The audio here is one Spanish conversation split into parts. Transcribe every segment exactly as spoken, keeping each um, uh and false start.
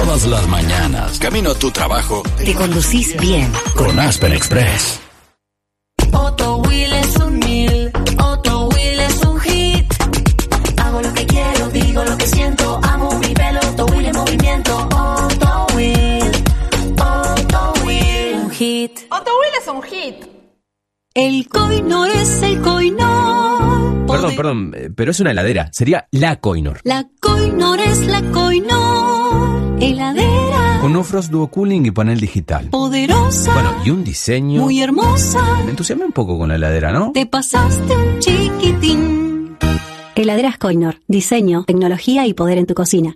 Todas las mañanas, camino a tu trabajo, te conducís bien con Aspen Express. Otto Will es un mil, Otto Will es un hit. Hago lo que quiero, digo lo que siento, amo mi pelo, Otto Will en movimiento. Otto Will, Otto Will, un hit. Otto Will es un hit. El Coinor es el Coinor. Perdón, perdón, pero es una heladera. Sería la Coinor. La Coinor es la Coinor. Heladera. Con no frost duo cooling y panel digital. Poderosa. Bueno, y un diseño muy hermosa. Me entusiasmé un poco con la heladera, ¿no? Te pasaste un chiquitín. Heladeras Coinor. Diseño, tecnología y poder en tu cocina.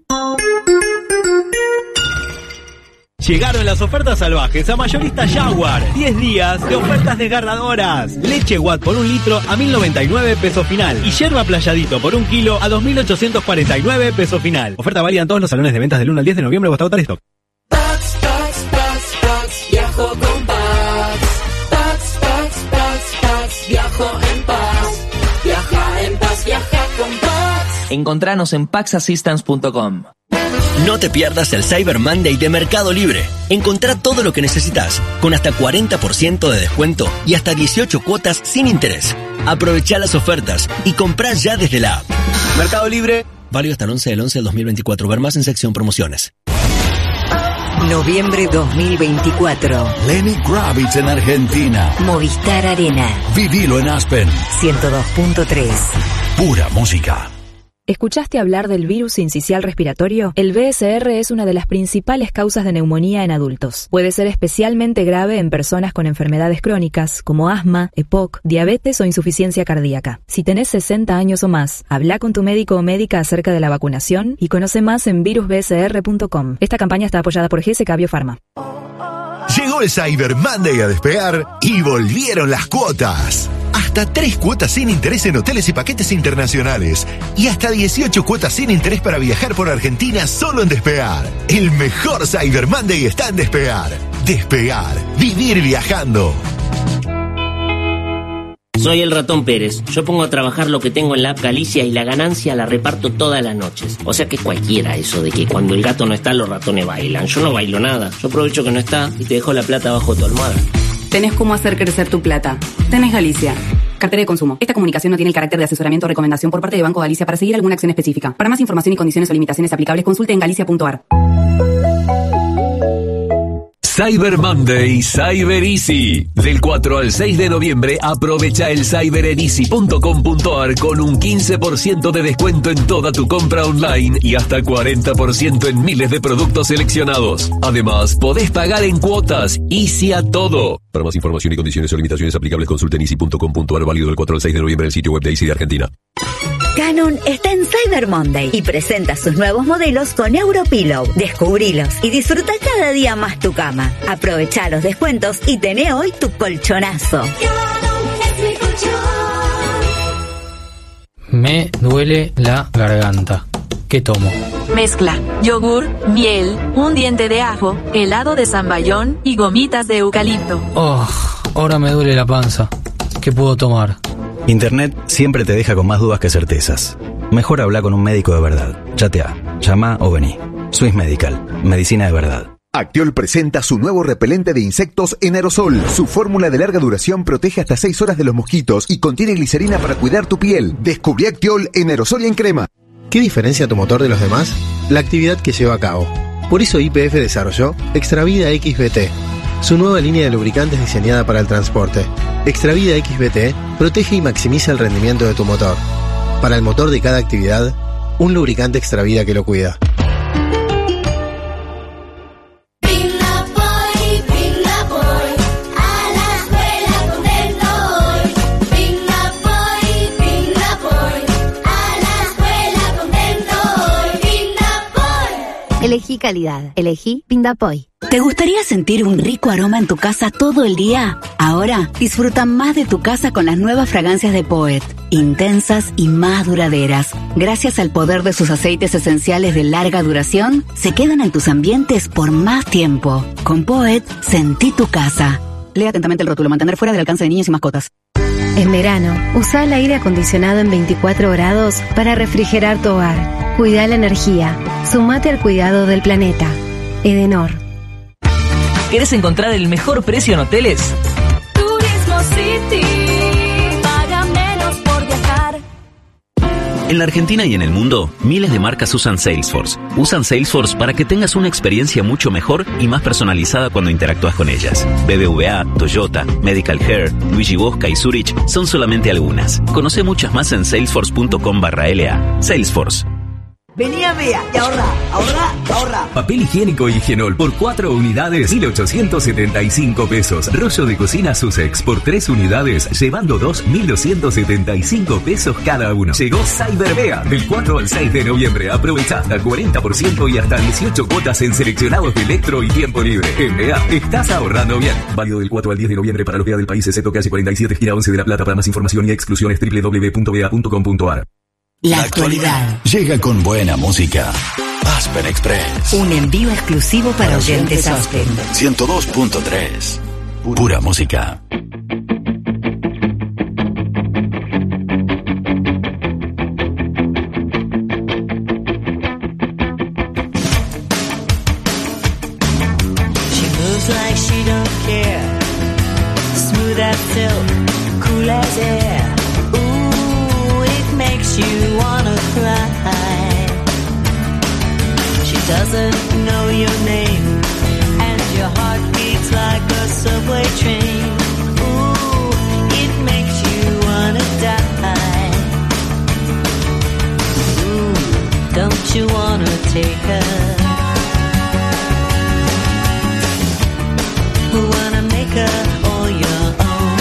Llegaron las ofertas salvajes a Mayorista Jaguar. diez días de ofertas desgarradoras. Leche Watt por un litro a mil noventa y nueve pesos final. Y yerba Playadito por un kilo a dos mil ochocientos cuarenta y nueve pesos final. Oferta válida en todos los salones de ventas del uno al diez de noviembre o hasta agotar stock. Pax, Pax, Pax, Pax, viajo con Pax. Pax, Pax, Pax, Pax, viajo en paz. Viaja en paz, viaja con Pax. Encontranos en pax assistance punto com. No te pierdas el Cyber Monday de Mercado Libre. Encontrá todo lo que necesitas, con hasta cuarenta por ciento de descuento y hasta dieciocho cuotas sin interés. Aprovechá las ofertas y comprá ya desde la app. Mercado Libre, válido hasta el once del once del dos mil veinticuatro. Ver más en sección promociones. Noviembre dos mil veinticuatro. Lenny Kravitz en Argentina. Movistar Arena. Vivilo en Aspen. ciento dos punto tres. Pura música. ¿Escuchaste hablar del virus sincicial respiratorio? El V S R es una de las principales causas de neumonía en adultos. Puede ser especialmente grave en personas con enfermedades crónicas, como asma, E P O C, diabetes o insuficiencia cardíaca. Si tenés sesenta años o más, habla con tu médico o médica acerca de la vacunación y conoce más en virus b s r punto com. Esta campaña está apoyada por G S K Biopharma. Llegó el Cyber Monday a Despegar y volvieron las cuotas. Hasta tres cuotas sin interés en hoteles y paquetes internacionales. Y hasta dieciocho cuotas sin interés para viajar por Argentina solo en Despegar. El mejor Cyber Monday está en Despegar. Despegar. Vivir viajando. Soy el Ratón Pérez. Yo pongo a trabajar lo que tengo en la app Galicia y la ganancia la reparto todas las noches. O sea que es cualquiera eso de que cuando el gato no está los ratones bailan. Yo no bailo nada. Yo aprovecho que no está y te dejo la plata bajo tu almohada. Tenés cómo hacer crecer tu plata. Tenés Galicia. Cartera de consumo. Esta comunicación no tiene el carácter de asesoramiento o recomendación por parte de Banco Galicia para seguir alguna acción específica. Para más información y condiciones o limitaciones aplicables, consulte en galicia punto a r. Cyber Monday, Cyber Easy. Del cuatro al seis de noviembre, aprovecha el cyber en easy punto com punto a r con un quince por ciento de descuento en toda tu compra online y hasta cuarenta por ciento en miles de productos seleccionados. Además, podés pagar en cuotas. Easy a todo. Para más información y condiciones o limitaciones aplicables, consulta en easy punto com punto a r, válido del cuatro al seis de noviembre en el sitio web de Easy de Argentina. Canon está en Cyber Monday y presenta sus nuevos modelos con Europillow. Descubrilos y disfruta cada día más tu cama. Aprovecha los descuentos y tené hoy tu colchonazo. Me duele la garganta. ¿Qué tomo? Mezcla yogur, miel, un diente de ajo, helado de zamballón y gomitas de eucalipto. Oh, ahora me duele la panza. ¿Qué puedo tomar? Internet siempre te deja con más dudas que certezas. Mejor habla con un médico de verdad. Chatea, llama o vení. Swiss Medical, medicina de verdad. Actiol presenta su nuevo repelente de insectos en aerosol. Su fórmula de larga duración protege hasta seis horas de los mosquitos y contiene glicerina para cuidar tu piel. Descubrí Actiol en aerosol y en crema. ¿Qué diferencia tu motor de los demás? La actividad que lleva a cabo. Por eso Y P F desarrolló Extravida X B T, su nueva línea de lubricantes diseñada para el transporte. Extravida X B T protege y maximiza el rendimiento de tu motor. Para el motor de cada actividad, un lubricante Extravida que lo cuida. Elegí calidad. Elegí Pindapoy. ¿Te gustaría sentir un rico aroma en tu casa todo el día? Ahora disfruta más de tu casa con las nuevas fragancias de Poet. Intensas y más duraderas. Gracias al poder de sus aceites esenciales de larga duración, se quedan en tus ambientes por más tiempo. Con Poet, sentí tu casa. Lea atentamente el rótulo. Mantener fuera del alcance de niños y mascotas. En verano, usa el aire acondicionado en veinticuatro grados para refrigerar tu hogar. Cuida la energía. Sumate al cuidado del planeta. Edenor. ¿Querés encontrar el mejor precio en hoteles? Turismo City, paga menos por viajar. En la Argentina y en el mundo, miles de marcas usan Salesforce. Usan Salesforce para que tengas una experiencia mucho mejor y más personalizada cuando interactúas con ellas. B B V A, Toyota, Medical Hair, Luigi Bosca y Zurich son solamente algunas. Conoce muchas más en salesforce.com barra LA. Salesforce. Vení a Bea y ahorra, ahorra, ahorra. Papel higiénico Higienol por cuatro unidades, mil ochocientos setenta y cinco pesos. Rollo de cocina Sussex por tres unidades, llevando dos, mil doscientos setenta y cinco pesos cada uno. Llegó Cyber Bea del cuatro al seis de noviembre. Aprovecha hasta el cuarenta por ciento y hasta dieciocho cuotas en seleccionados de electro y tiempo libre. En Bea estás ahorrando bien. Válido del cuatro al diez de noviembre para los Bea del país, excepto calle cuarenta y siete, esquina once de La Plata. Para más información y exclusiones, doble u doble u doble u punto bea punto com punto ar. La actualidad llega con buena música. Aspen Express. Un envío exclusivo para oyentes Aspen. ciento dos punto tres. Pura música. She moves like she don't care. Smooth as silk, cool as air. Makes you wanna cry. She doesn't know your name, and your heart beats like a subway train. Ooh, it makes you wanna die. Ooh, don't you wanna take her? Wanna make her all your own.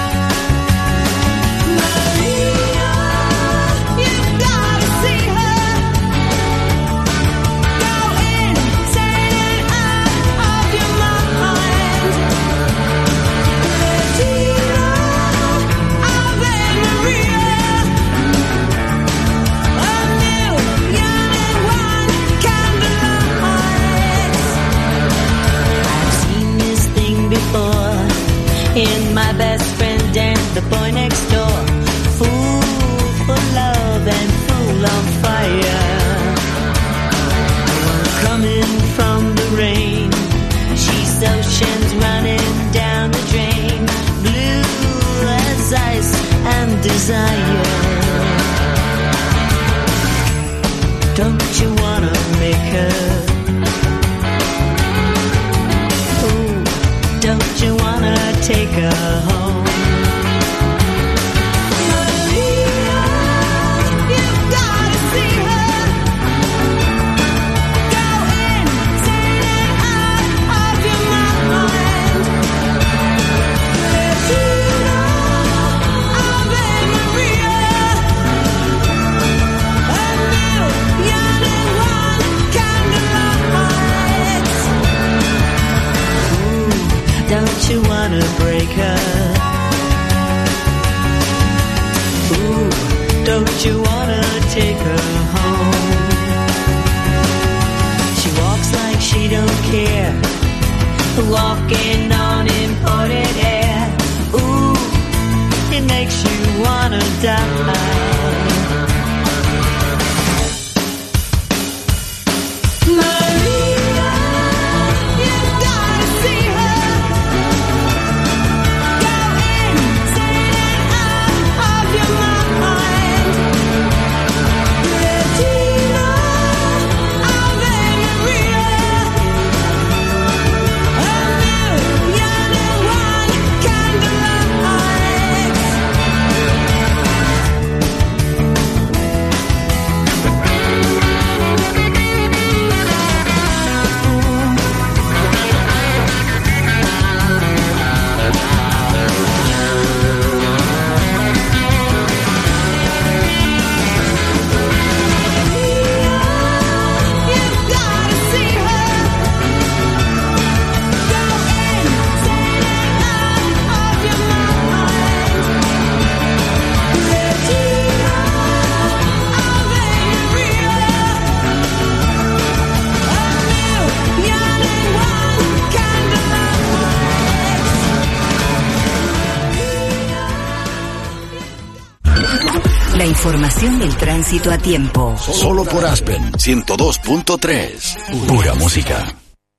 In my best friend and the boy next door. Fool for love and fool on fire. Coming from the rain, she's oceans running down the drain. Blue as ice and desire. Don't you wanna make her? Don't you wanna take her home? Maria, you've gotta see her. Go insane and out of your mind. Let you know I'll be Maria. A million and one candlelight. Don't you wanna break her? Ooh, don't you wanna take her home? She walks like she don't care, walking on imported air. Ooh, it makes you wanna die. La información del tránsito a tiempo. Solo por Aspen ciento dos punto tres. Pura música.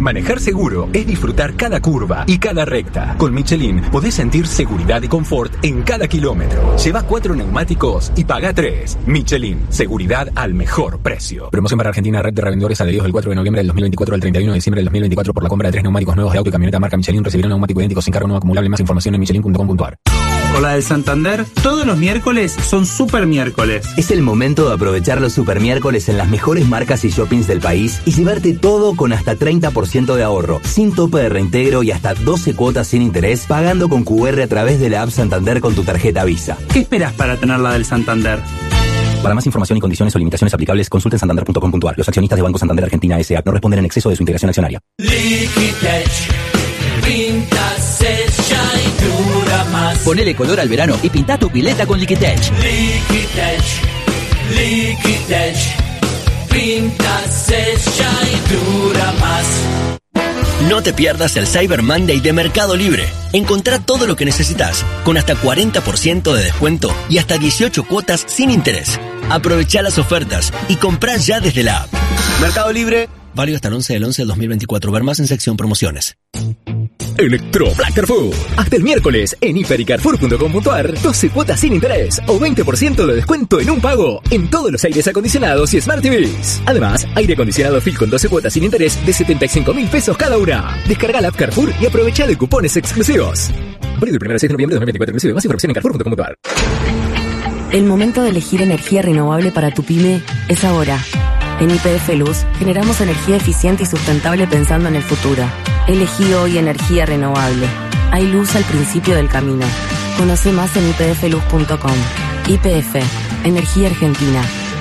Manejar seguro es disfrutar cada curva y cada recta. Con Michelin podés sentir seguridad y confort en cada kilómetro. Lleva cuatro neumáticos y paga tres. Michelin, seguridad al mejor precio. Promoción para Argentina, red de revendedores adheridos del cuatro de noviembre del dos mil veinticuatro al treinta y uno de diciembre del dos mil veinticuatro por la compra de tres neumáticos nuevos de auto y camioneta marca Michelin recibirán un neumático idéntico sin cargo no acumulable. Más información en michelin punto com punto a r. Hola del Santander, todos los miércoles son super miércoles. Es el momento de aprovechar los super miércoles en las mejores marcas y shoppings del país y llevarte todo con hasta treinta por ciento de ahorro, sin tope de reintegro y hasta doce cuotas sin interés, pagando con Q R a través de la app Santander con tu tarjeta Visa. ¿Qué esperas para tener la del Santander? Para más información y condiciones o limitaciones aplicables, consulte en santander punto com punto a r. Los accionistas de Banco Santander Argentina S A no responden en exceso de su integración accionaria. Liquitech, pinta, sella y dura más. Ponele color al verano y pinta tu pileta con Liquitech. Liquitech, Liquitech, pinta, sella y dura más. No te pierdas el Cyber Monday de Mercado Libre. Encontrá todo lo que necesitas, con hasta cuarenta por ciento de descuento y hasta dieciocho cuotas sin interés. Aprovechá las ofertas y comprá ya desde la app. Mercado Libre, válido hasta el once del once del dos mil veinticuatro. Ver más en sección promociones. Electro Black Carrefour. Hasta el miércoles en hiper y carrefour punto com punto a r. doce cuotas sin interés o veinte por ciento de descuento en un pago en todos los aires acondicionados y Smart T Vs. Además, aire acondicionado Phil con doce cuotas sin interés de setenta y cinco mil pesos cada una. Descarga la app Carrefour y aprovecha de cupones exclusivos. Válido del primero al seis de noviembre de dos mil veinticuatro inclusive. Más información en carrefour punto com punto a r. El momento de elegir energía renovable para tu pyme es ahora. En Y P F Luz generamos energía eficiente y sustentable pensando en el futuro. Elegí hoy energía renovable. Hay luz al principio del camino. Conoce más en y p f luz punto com. Y P F, Energía Argentina.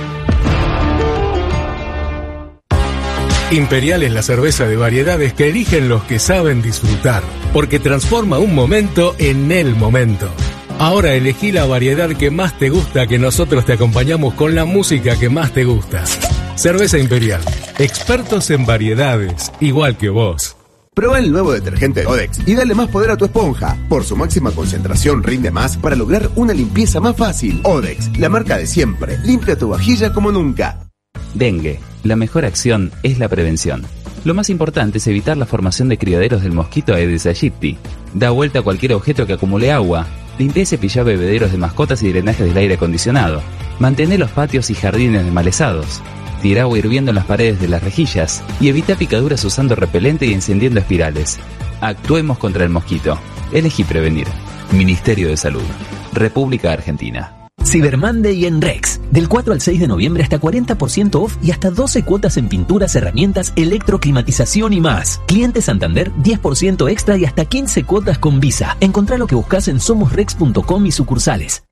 Imperial es la cerveza de variedades que eligen los que saben disfrutar, porque transforma un momento en el momento. Ahora elegí la variedad que más te gusta, que nosotros te acompañamos con la música que más te gusta. Cerveza Imperial, expertos en variedades, igual que vos. Prueba el nuevo detergente Odex y dale más poder a tu esponja. Por su máxima concentración rinde más para lograr una limpieza más fácil. Odex, la marca de siempre. Limpia tu vajilla como nunca. Dengue. La mejor acción es la prevención. Lo más importante es evitar la formación de criaderos del mosquito Aedes aegypti. Da vuelta a cualquier objeto que acumule agua. Limpia y cepilla bebederos de mascotas y drenajes del aire acondicionado. Mantén los patios y jardines desmalezados. Tira agua hirviendo en las paredes de las rejillas y evita picaduras usando repelente y encendiendo espirales. Actuemos contra el mosquito. Elegí prevenir. Ministerio de Salud. República Argentina. Cyber Monday en Rex. Del cuatro al seis de noviembre hasta cuarenta por ciento off y hasta doce cuotas en pinturas, herramientas, electroclimatización y más. Cliente Santander, diez por ciento extra y hasta quince cuotas con Visa. Encontrá lo que buscas en somos rex punto com y sucursales.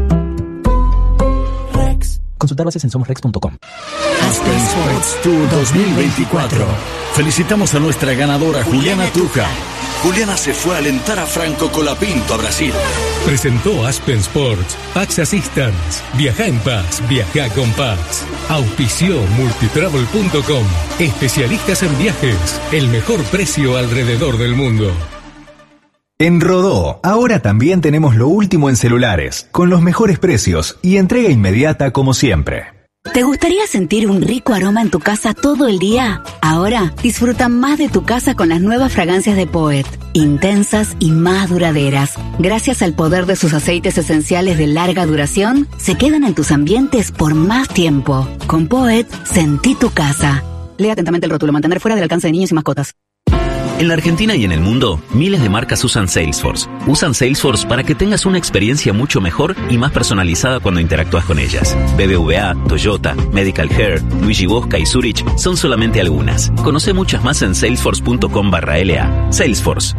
Consultar bases en somos rex punto com. Aspen Sports Tour dos mil veinticuatro. Felicitamos a nuestra ganadora Juliana Truja. Juliana se fue a alentar a Franco Colapinto a Brasil. Presentó Aspen Sports, Pax Assistance. Viaja en paz, viaja con Pax. Auspició multitravel punto com. Especialistas en viajes. El mejor precio alrededor del mundo. En Rodó, ahora también tenemos lo último en celulares, con los mejores precios y entrega inmediata como siempre. ¿Te gustaría sentir un rico aroma en tu casa todo el día? Ahora disfruta más de tu casa con las nuevas fragancias de Poet, intensas y más duraderas. Gracias al poder de sus aceites esenciales de larga duración, se quedan en tus ambientes por más tiempo. Con Poet, sentí tu casa. Lea atentamente el rótulo, mantener fuera del alcance de niños y mascotas. En la Argentina y en el mundo, miles de marcas usan Salesforce. Usan Salesforce para que tengas una experiencia mucho mejor y más personalizada cuando interactúas con ellas. B B V A, Toyota, Medical Hair, Luigi Bosca y Zurich son solamente algunas. Conoce muchas más en salesforce punto com barra L A. Salesforce.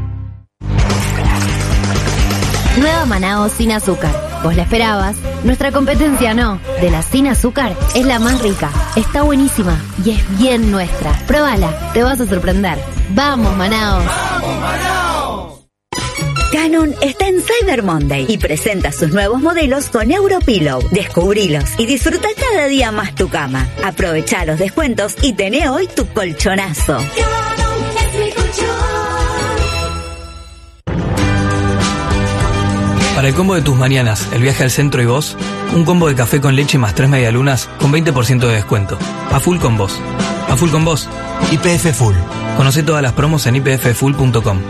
Nueva Manao sin azúcar. ¿Vos la esperabas? Nuestra competencia no. De la sin azúcar es la más rica. Está buenísima y es bien nuestra. Próbala, te vas a sorprender. ¡Vamos, Manao! ¡Vamos, Manao! Canon está en Cyber Monday y presenta sus nuevos modelos con Europillow. Descubrilos y disfruta cada día más tu cama. Aprovecha los descuentos y tené hoy tu colchonazo. Canon es mi colchón. Para el combo de tus mañanas, el viaje al centro y vos, un combo de café con leche más tres medialunas con veinte por ciento de descuento. A full con vos. A full con vos. Y P F Full. Conoce todas las promos en i p f full punto com.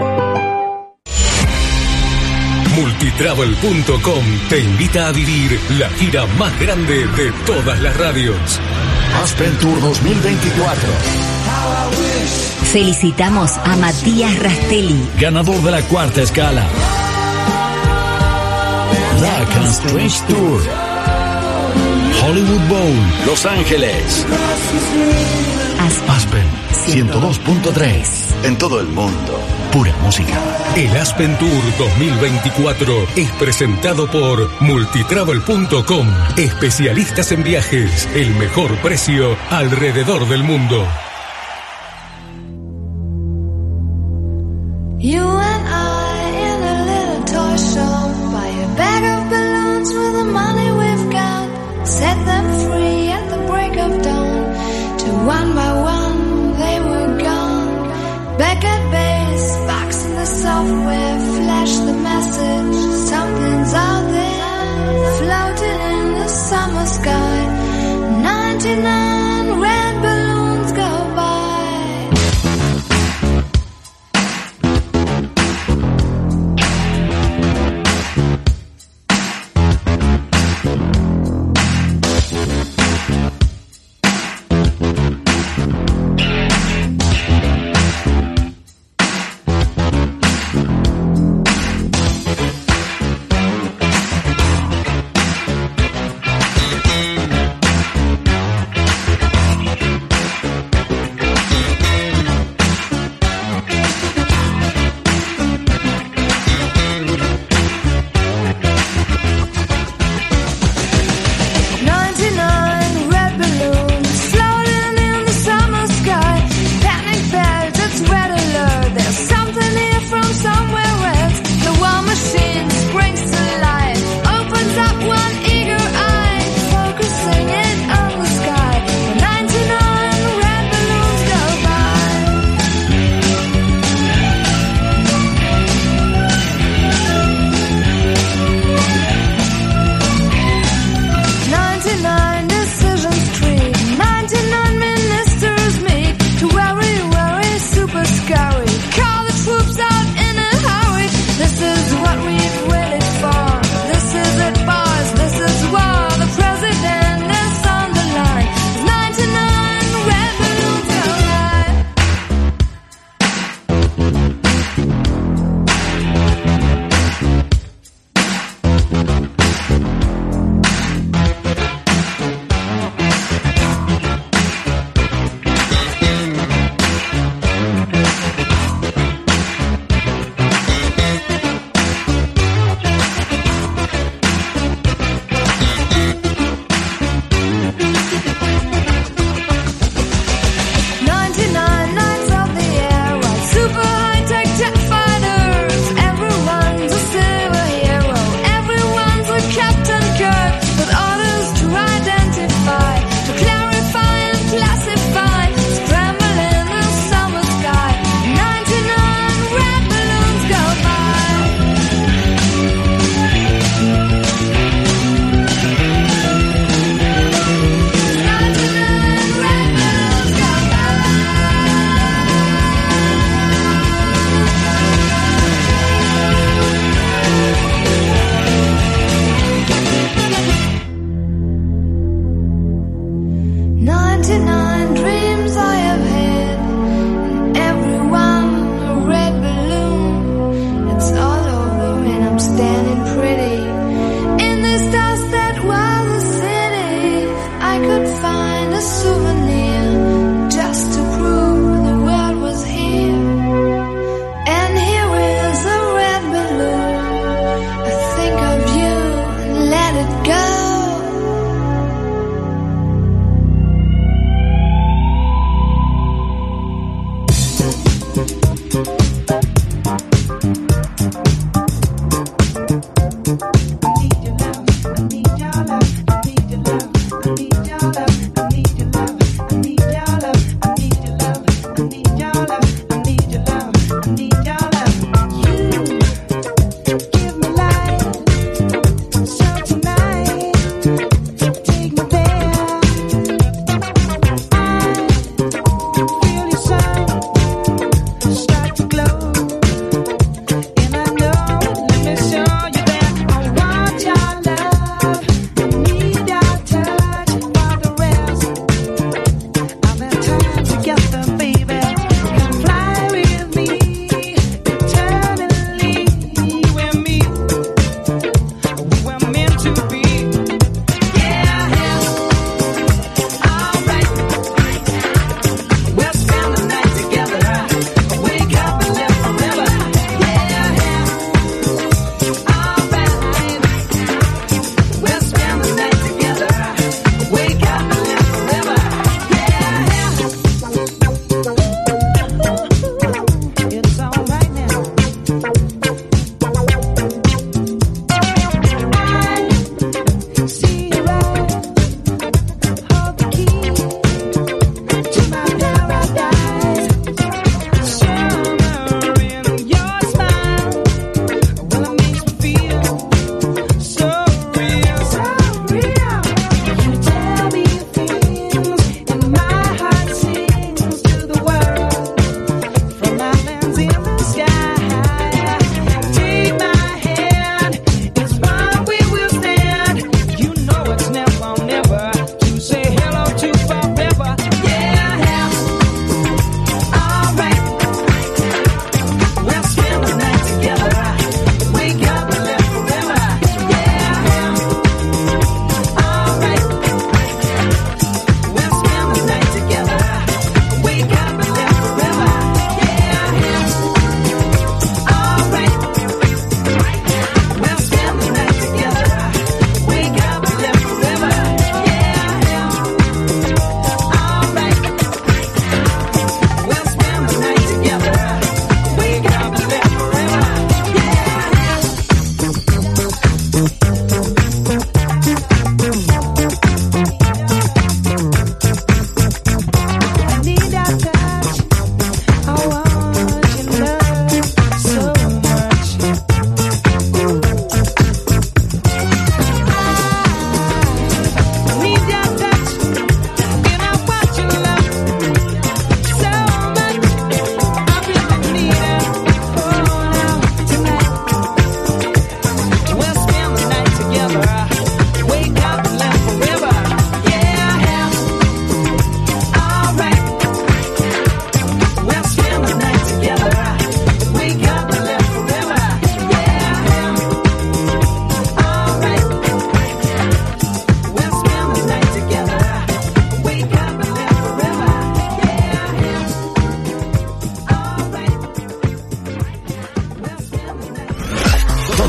Multitravel punto com te invita a vivir la gira más grande de todas las radios. Aspen Tour dos mil veinticuatro. Felicitamos a Matías Rastelli, ganador de la cuarta escala. Dark and Strange Tour. Hollywood Bowl, Los Ángeles. Aspen ciento dos punto tres. En todo el mundo, pura música. El Aspen Tour dos mil veinticuatro es presentado por Multitravel punto com. Especialistas en viajes, el mejor precio alrededor del mundo. You and I in a little toy shop, buy a bag of balloons with the money we've got, set them free at the break of dawn, till one by one they were gone. Back at base, box in the software, flash the message, something's out there, floating in the summer sky, ninety-nine red balloons go by.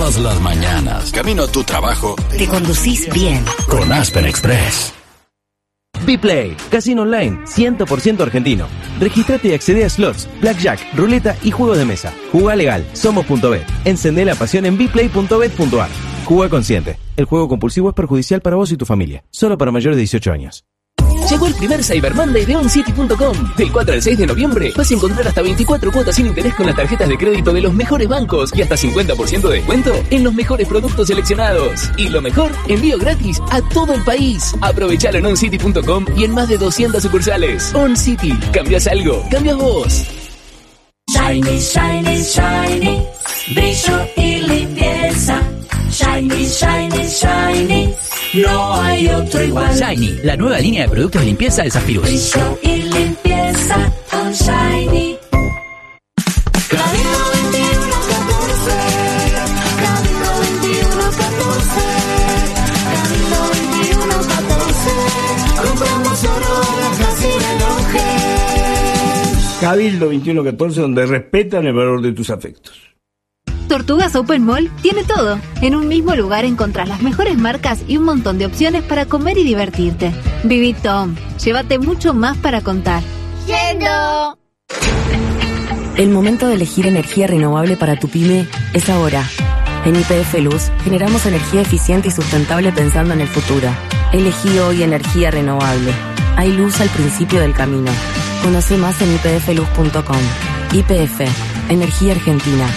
Todas las mañanas, camino a tu trabajo, Te conducís bien. con Aspen Express. Bplay, casino online, cien por ciento argentino. Regístrate y accede a slots, blackjack, ruleta y juegos de mesa. Jugá legal, somos.bet. Encendé la pasión en bplay punto bet punto ar. Jugá consciente. El juego compulsivo es perjudicial para vos y tu familia. Solo para mayores de dieciocho años. Llegó el primer Cyber Monday de OnCity punto com. Del cuatro al seis de noviembre vas a encontrar hasta veinticuatro cuotas sin interés con las tarjetas de crédito de los mejores bancos y hasta cincuenta por ciento de descuento en los mejores productos seleccionados. Y lo mejor, envío gratis a todo el país. Aprovechalo en OnCity punto com y en más de doscientas sucursales. OnCity, cambias algo, cambias vos. Shiny, shiny, shiny, brillo y limpieza. Shiny, shiny, shiny, no hay otro igual. Shiny, la nueva línea de productos de limpieza de Zafirus. Brillo y limpieza con Shiny. Camino veintiuno catorce, Camino veintiuno catorce, Camino veintiuno catorce, compramos oro, casi relojes. Cabildo veintiuno catorce, donde respetan el valor de tus afectos. Tortugas Open Mall tiene todo. En un mismo lugar encontrás las mejores marcas y un montón de opciones para comer y divertirte. Viví Tom, llévate mucho más para contar. ¡Yendo! El momento de elegir energía renovable para tu pyme es ahora. En Y P F Luz generamos energía eficiente y sustentable pensando en el futuro. Elegí hoy energía renovable. Hay luz al principio del camino. Conoce más en y p f luz punto com. Y P F, Energía Argentina.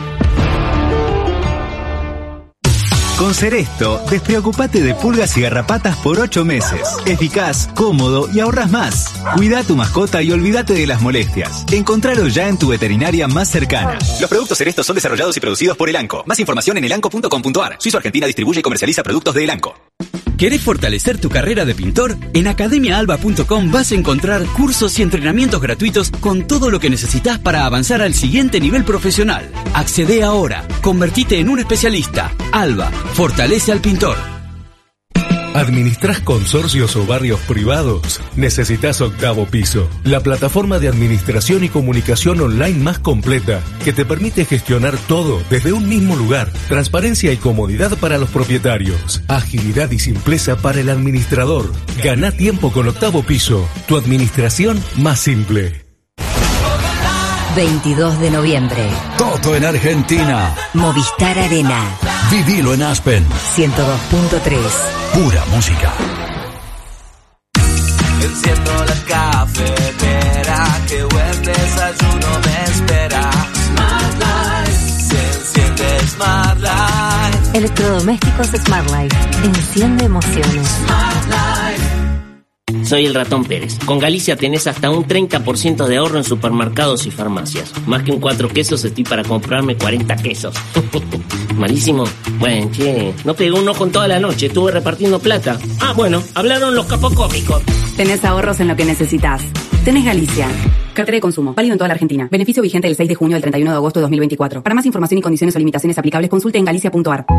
Con Seresto, despreocupate de pulgas y garrapatas por ocho meses. Eficaz, cómodo y ahorras más. Cuida a tu mascota y olvídate de las molestias. Encontralo ya en tu veterinaria más cercana. Los productos Seresto son desarrollados y producidos por Elanco. Más información en elanco punto com punto ar. Suizo Argentina distribuye y comercializa productos de Elanco. ¿Querés fortalecer tu carrera de pintor? En academia alba punto com vas a encontrar cursos y entrenamientos gratuitos con todo lo que necesitas para avanzar al siguiente nivel profesional. Accede ahora. Convertite en un especialista. Alba, fortalece al pintor. ¿Administrás consorcios o barrios privados? Necesitas Octavo Piso, la plataforma de administración y comunicación online más completa que te permite gestionar todo desde un mismo lugar. Transparencia y comodidad para los propietarios. Agilidad y simpleza para el administrador. Gana tiempo con Octavo Piso, tu administración más simple. veintidós de noviembre. Toto en Argentina. Movistar Arena. Vivilo en Aspen. ciento dos punto tres. Pura música. Enciendo la cafetera, que buen desayuno me espera. Smart Life, se enciende Smart Life. Electrodomésticos Smart Life. Enciende emociones. Smart Life. Soy el Ratón Pérez. Con Galicia tenés hasta un treinta por ciento de ahorro en supermercados y farmacias. Más que un cuatro quesos estoy para comprarme cuarenta quesos. Malísimo. Bueno, che, no pegué un ojo en toda la noche. Estuve repartiendo plata. Ah, bueno, hablaron los capocómicos. Tenés ahorros en lo que necesitas. Tenés Galicia. Cartera de consumo. Válido en toda la Argentina. Beneficio vigente del seis de junio al treinta y uno de agosto de dos mil veinticuatro. Para más información y condiciones o limitaciones aplicables, consulte en galicia punto ar.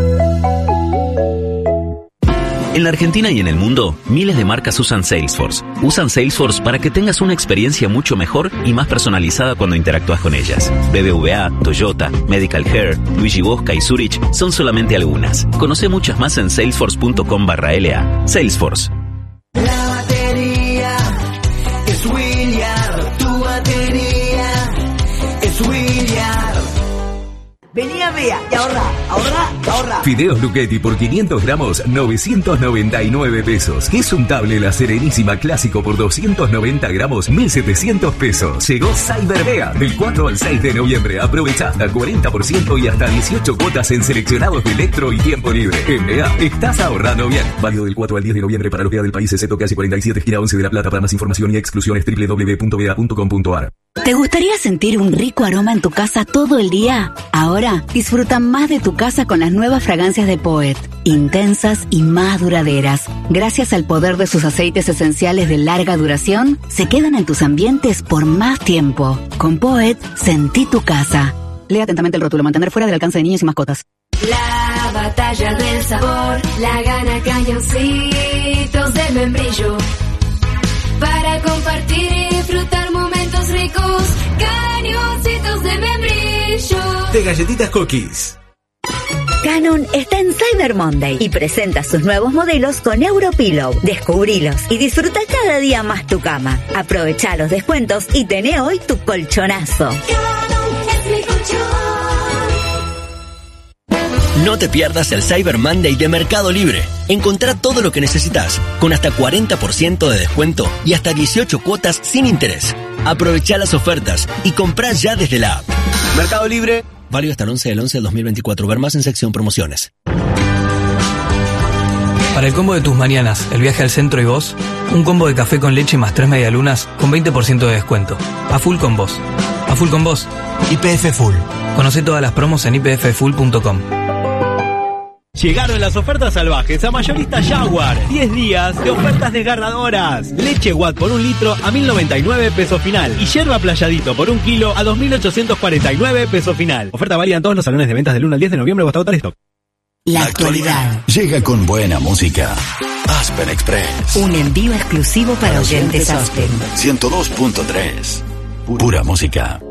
En la Argentina y en el mundo, miles de marcas usan Salesforce. Usan Salesforce para que tengas una experiencia mucho mejor y más personalizada cuando interactúas con ellas. B B V A, Toyota, Medical Hair, Luigi Bosca y Zurich son solamente algunas. Conoce muchas más en salesforce punto com barra L A. Salesforce. La batería es Williard, tu batería es Williard. Vení a Bea y ahorra, ahorra, ahorra. Fideos Luchetti por quinientos gramos, novecientos noventa y nueve pesos. Queso untable La Serenísima Clásico por doscientos noventa gramos, mil setecientos pesos. Llegó Cyber Bea del cuatro al seis de noviembre. Aprovecha hasta cuarenta por ciento y hasta dieciocho cuotas en seleccionados de electro y tiempo libre. En Bea estás ahorrando bien. Válido del cuatro al diez de noviembre para los Bea del país, excepto calle cuarenta y siete, esquina once de La Plata. Para más información y exclusiones, doble u doble u doble u punto bea punto com punto ar. ¿Te gustaría sentir un rico aroma en tu casa todo el día? Ahora disfruta más de tu casa con las nuevas fragancias de Poet, intensas y más duraderas. Gracias al poder de sus aceites esenciales de larga duración, se quedan en tus ambientes por más tiempo. Con Poet, sentí tu casa. Lea atentamente el rótulo. Mantener fuera del alcance de niños y mascotas. La batalla del sabor, la gana cañoncitos de membrillo. Para compartir y disfrutar momentos ricos, cañoncitos de membrillo. De Galletitas Cookies. Canon está en Cyber Monday y presenta sus nuevos modelos con Europillow. Descubrilos y disfruta cada día más tu cama. Aprovecha los descuentos y tené hoy tu colchonazo. No te pierdas el Cyber Monday de Mercado Libre. Encontrá todo lo que necesitas, con hasta cuarenta por ciento de descuento y hasta dieciocho cuotas sin interés. Aprovechá las ofertas y comprá ya desde la app. Mercado Libre, válido hasta el once del once del dos mil veinticuatro. Ver más en sección promociones. Para el combo de tus mañanas, el viaje al centro y vos, un combo de café con leche más tres medialunas con veinte por ciento de descuento. A full con vos. A full con vos. Y P F Full. Conoce todas las promos en y p f full punto com. Llegaron las ofertas salvajes a Mayorista Jaguar. diez días de ofertas desgarradoras. Leche Watt por un litro a mil noventa y nueve pesos final. Y yerba Playadito por un kilo a dos mil ochocientos cuarenta y nueve pesos final. Oferta válida en todos los salones de ventas del uno al diez de noviembre o hasta agotar stock. La actualidad llega con buena música. Aspen Express. Un envío exclusivo para, para oyentes Aspen. ciento dos punto tres. Pura música.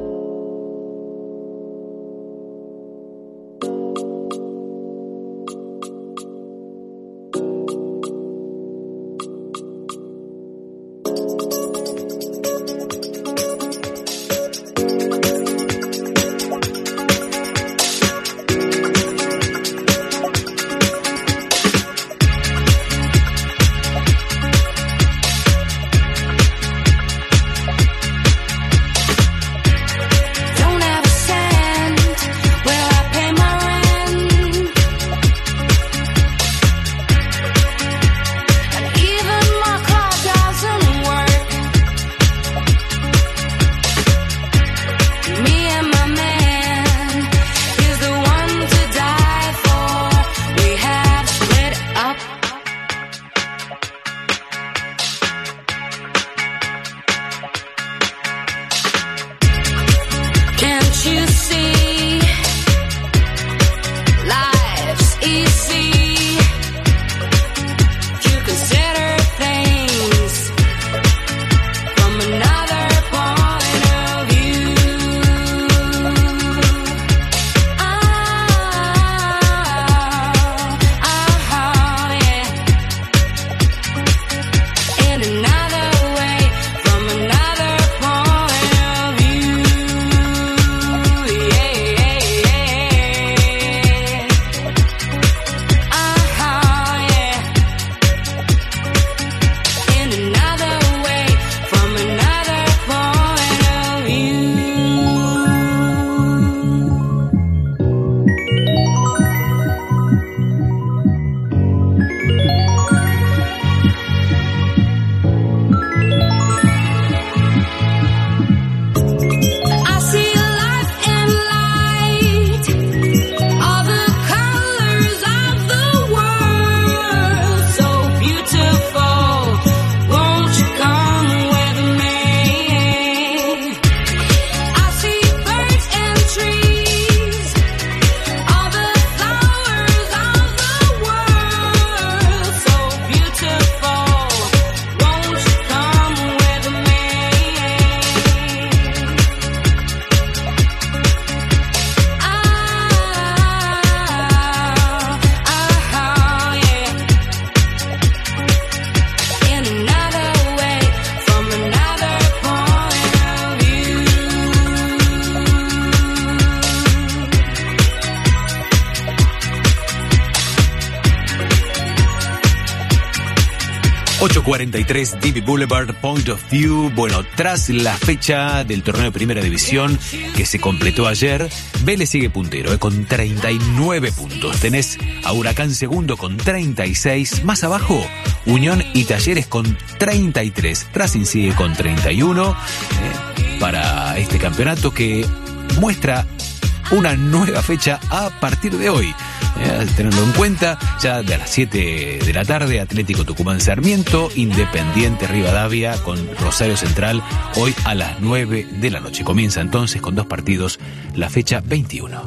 ocho cuarenta y tres D B Boulevard, Point of View. Bueno, tras la fecha del torneo de Primera División que se completó ayer, Vélez sigue puntero, eh, con treinta y nueve puntos. Tenés a Huracán segundo con treinta y seis. Más abajo, Unión y Talleres con treinta y tres. Racing sigue con treinta y uno eh, para este campeonato que muestra una nueva fecha a partir de hoy. Eh, tenerlo en cuenta, ya de a las siete de la tarde, Atlético Tucumán Sarmiento, Independiente Rivadavia con Rosario Central, hoy a las nueve de la noche. Comienza entonces con dos partidos la fecha veintiuno.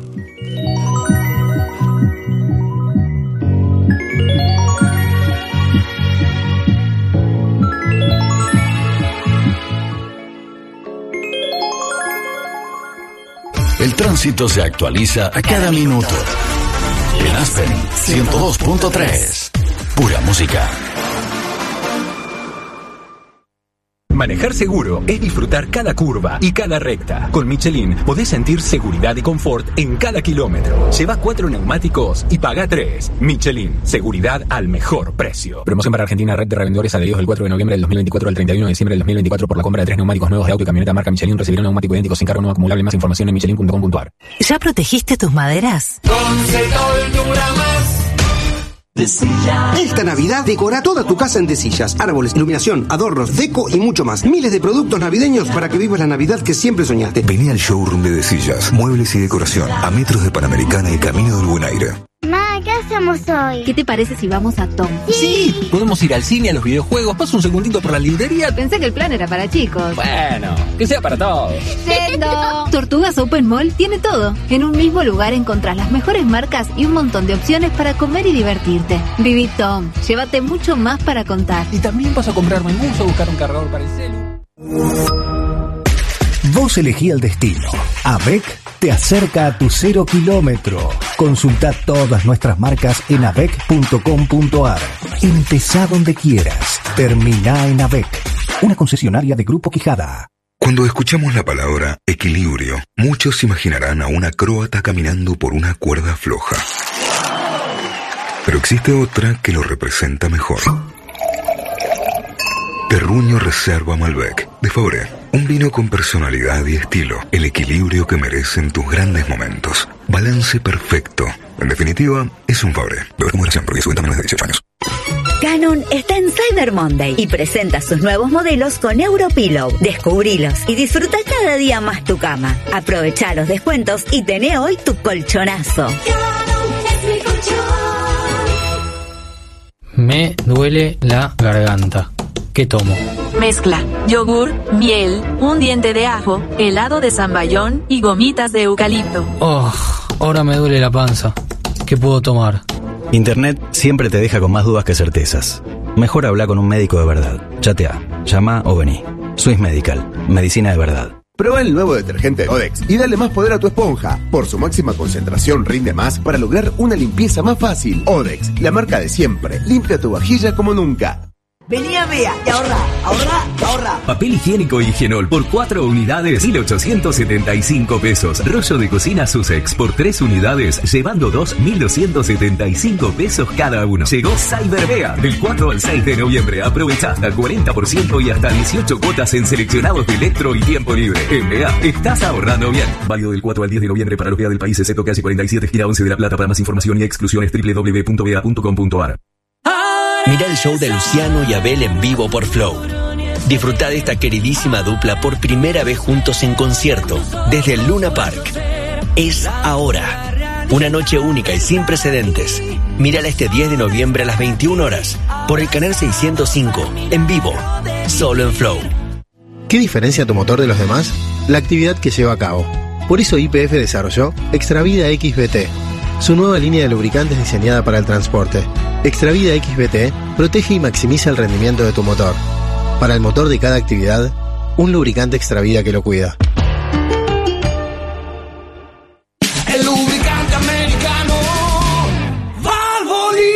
El tránsito se actualiza a cada minuto. En Aspen ciento dos punto tres. Pura música. Manejar seguro es disfrutar cada curva y cada recta. Con Michelin podés sentir seguridad y confort en cada kilómetro. Lleva cuatro neumáticos y paga tres. Michelin, seguridad al mejor precio. Promoción para Argentina, red de revendedores adheridos del cuatro de noviembre del dos mil veinticuatro al treinta y uno de diciembre del dos mil veinticuatro por la compra de tres neumáticos nuevos de auto y camioneta marca Michelin. Recibirá un neumático idéntico sin cargo no acumulable. Más información en michelin punto com punto a r. ¿Ya protegiste tus maderas? Con Setol dura más. Esta Navidad decora toda tu casa en Desillas. Árboles, iluminación, adornos, deco y mucho más. Miles de productos navideños para que vivas la Navidad que siempre soñaste. Vení al showroom de Desillas, muebles y decoración, a metros de Panamericana y Camino del Buen Aire. Ma, ¿qué hacemos hoy? ¿Qué te parece si vamos a Tom? Sí, podemos ir al cine, a los videojuegos. Paso un segundito por la librería. Pensé que el plan era para chicos. Bueno, que sea para todos. ¡Yendo! Tortugas Open Mall tiene todo. En un mismo lugar encontrás las mejores marcas y un montón de opciones para comer y divertirte. Viví Tom, llévate mucho más para contar. Y también paso a comprarme un bus o buscar un cargador para el celu. Vos elegí el destino. AVEC te acerca a tu cero kilómetro. Consulta todas nuestras marcas en avec punto com punto a r. Empezá donde quieras. Terminá en AVEC. Una concesionaria de Grupo Quijada. Cuando escuchamos la palabra equilibrio, muchos imaginarán a un acróbata caminando por una cuerda floja. Pero existe otra que lo representa mejor. Terruño Reserva Malbec, de Fabré. Un vino con personalidad y estilo. El equilibrio que merecen tus grandes momentos. Balance perfecto. En definitiva, es un Fabré. Beber con moderación porque su venta menos de dieciocho años. Canon está en Cyber Monday y presenta sus nuevos modelos con Europillow. Descubrilos y disfruta cada día más tu cama. Aprovecha los descuentos y tené hoy tu colchonazo. Me duele la garganta. ¿Qué tomo? Mezcla yogur, miel, un diente de ajo, helado de zamballón y gomitas de eucalipto. Oh, ahora me duele la panza. ¿Qué puedo tomar? Internet siempre te deja con más dudas que certezas. Mejor habla con un médico de verdad. Chatea, llama o vení. Swiss Medical, medicina de verdad. Prueba el nuevo detergente Odex y dale más poder a tu esponja. Por su máxima concentración rinde más para lograr una limpieza más fácil. Odex, la marca de siempre. Limpia tu vajilla como nunca. Vení a Bea y ahorra, ahorra, ahorra. Papel higiénico Higienol por cuatro unidades, mil ochocientos setenta y cinco pesos. Rollo de cocina Sussex por tres unidades, llevando dos, mil doscientos setenta y cinco pesos cada uno. Llegó Cyber Bea del cuatro al seis de noviembre. Aprovecha hasta cuarenta por ciento y hasta dieciocho cuotas en seleccionados de electro y tiempo libre. En Bea, estás ahorrando bien. Válido del cuatro al diez de noviembre para los Bea del país, excepto calle cuarenta y siete, gira once de La Plata. Para más información y exclusiones, doble u doble u doble u punto bea punto com punto a r. Mirá el show de Luciano y Abel en vivo por Flow. Disfrutá de esta queridísima dupla por primera vez juntos en concierto desde el Luna Park. Es ahora. Una noche única y sin precedentes. Mírala este diez de noviembre a las veintiuna horas por el canal seiscientos cinco, en vivo, solo en Flow. ¿Qué diferencia tu motor de los demás? La actividad que lleva a cabo. Por eso Y P F desarrolló Extravida X B T, su nueva línea de lubricantes diseñada para el transporte. Extravida X B T protege y maximiza el rendimiento de tu motor. Para el motor de cada actividad, un lubricante Extravida que lo cuida. El lubricante americano Valvoline.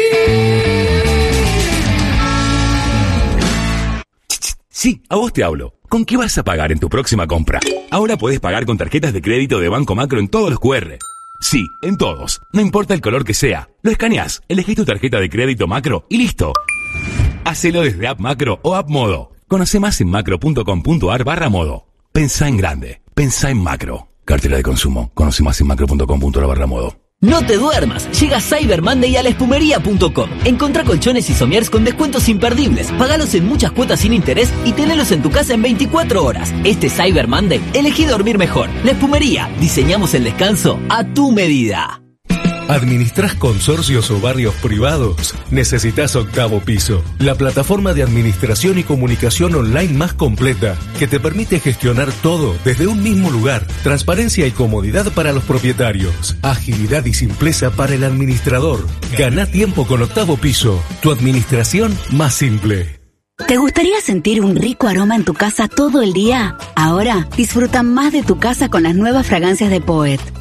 Sí, a vos te hablo. ¿Con qué vas a pagar en tu próxima compra? Ahora podés pagar con tarjetas de crédito de Banco Macro en todos los Q R. Sí, en todos. No importa el color que sea. Lo escaneás, elegís tu tarjeta de crédito Macro y listo. Hacelo desde App Macro o App Modo. Conoce más en macro punto com punto a r barra modo. Pensá en grande. Pensá en Macro. Cartera de consumo. Conoce más en macro punto com punto a r barra modo. No te duermas, llega Cyber Monday a la espumería punto com. Encontrá colchones y somiers con descuentos imperdibles. Pagalos en muchas cuotas sin interés y tenelos en tu casa en veinticuatro horas. Este Cyber Monday, elegí dormir mejor. La espumería, diseñamos el descanso a tu medida. ¿Administrás consorcios o barrios privados? Necesitas Octavo Piso, la plataforma de administración y comunicación online más completa, que te permite gestionar todo desde un mismo lugar. Transparencia y comodidad para los propietarios. Agilidad y simpleza para el administrador. Gana tiempo con Octavo Piso, tu administración más simple. ¿Te gustaría sentir un rico aroma en tu casa todo el día? Ahora disfruta más de tu casa con las nuevas fragancias de Poet.